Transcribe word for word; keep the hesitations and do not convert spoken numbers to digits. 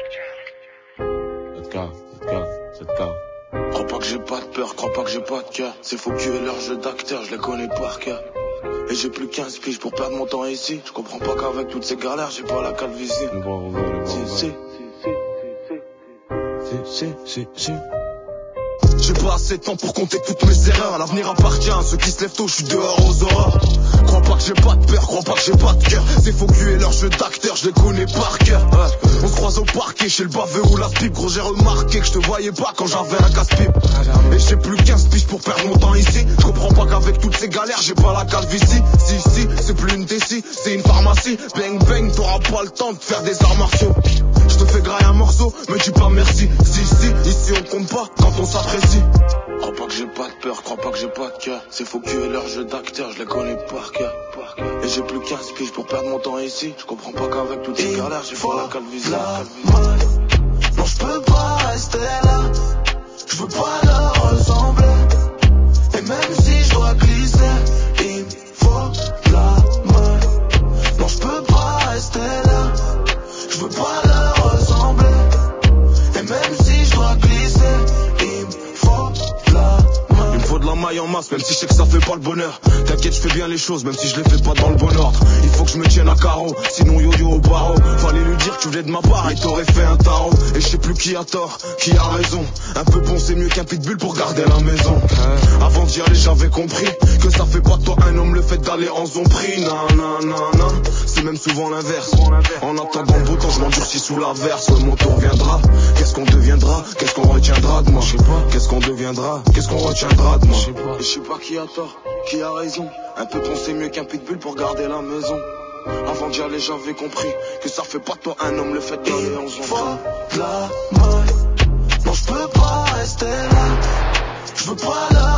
Let's go, let's go, let's go. Crois pas que j'ai pas de peur, crois pas que j'ai pas de cœur. C'est faux que tu es leur jeu d'acteur, je les connais par cœur. Et j'ai plus quinze piges pour perdre mon temps ici. Je comprends pas qu'avec toutes ces galères, j'ai pas la calvitie. Le bras au vent, le bras au vent. Si, si, si, si, si. J'ai pas assez de temps pour compter toutes mes erreurs. L'avenir appartient à ceux qui se lèvent tôt, je suis dehors aux horreurs. Crois pas que j'ai pas de peur, crois pas que j'ai pas de cœur. C'est faux que tu es leur jeu d'acteur, je les connais par cœur. On se croise au parquet, chez le baveux ou la pipe. Gros, j'ai remarqué que je te voyais pas quand j'avais un casse-pipe. Et j'ai plus quinze piges pour perdre mon temps ici. Je comprends pas qu'avec toutes ces galères, j'ai pas la calvitie. Si, si, c'est plus une tessie, c'est une pharmacie. Bang, bang, t'auras pas le temps de faire des arts martiaux. Je te fais grailler un morceau, me dis pas merci. Si, si, ici on compte pas quand on s'apprécie. Crois pas que j'ai pas de peur, crois pas que j'ai pas de cœur. C'est faux que tu es leur jeu d'acteur, je les connais par cœur. Et j'ai plus quinze piges pour perdre mon temps ici. Je comprends pas qu'avec toutes ces galères, j'ai pas la calvitie. Non, je peux pas rester là. Je veux pas leur ressembler. Et même si je dois glisser, il me faut de la main. Non, je peux pas rester là. Je veux pas leur ressembler. Et même si je dois glisser, il me faut de la main. Il me faut de la maille en masse, même si je sais que ça fait pas le bonheur. T'inquiète, je fais bien les choses, même si je les fais pas dans le bon ordre. Il faut que je me tienne à carreau, sinon yo-yo au barreau. Fallait lui dire que tu venais de ma part et t'aurais fait un tarot. Et je sais plus qui a tort, qui a raison. Un peu bon c'est mieux qu'un pitbull pour garder la maison. Avant d'y aller j'avais compris que ça fait pas de toi un homme le fait d'aller en zombie. Non, non, non, non, c'est même souvent l'inverse. En attendant le beau temps je m'endurcis sous l'averse. Ouais, mon tour viendra, qu'est-ce qu'on deviendra? Qu'est-ce qu'on retiendra de moi? Je sais pas, qu'est-ce qu'on deviendra? Qu'est-ce qu'on retiendra de moi? Je sais pas, je sais pas qui a tort, qui a raison. Un peu bon c'est mieux qu'un pitbull pour garder la maison. Avant d'y aller j'avais compris que ça fait pas de toi un homme le fait d'aller en Il faut zombie. de la main. Non, je peux pas rester là. Je veux pas leur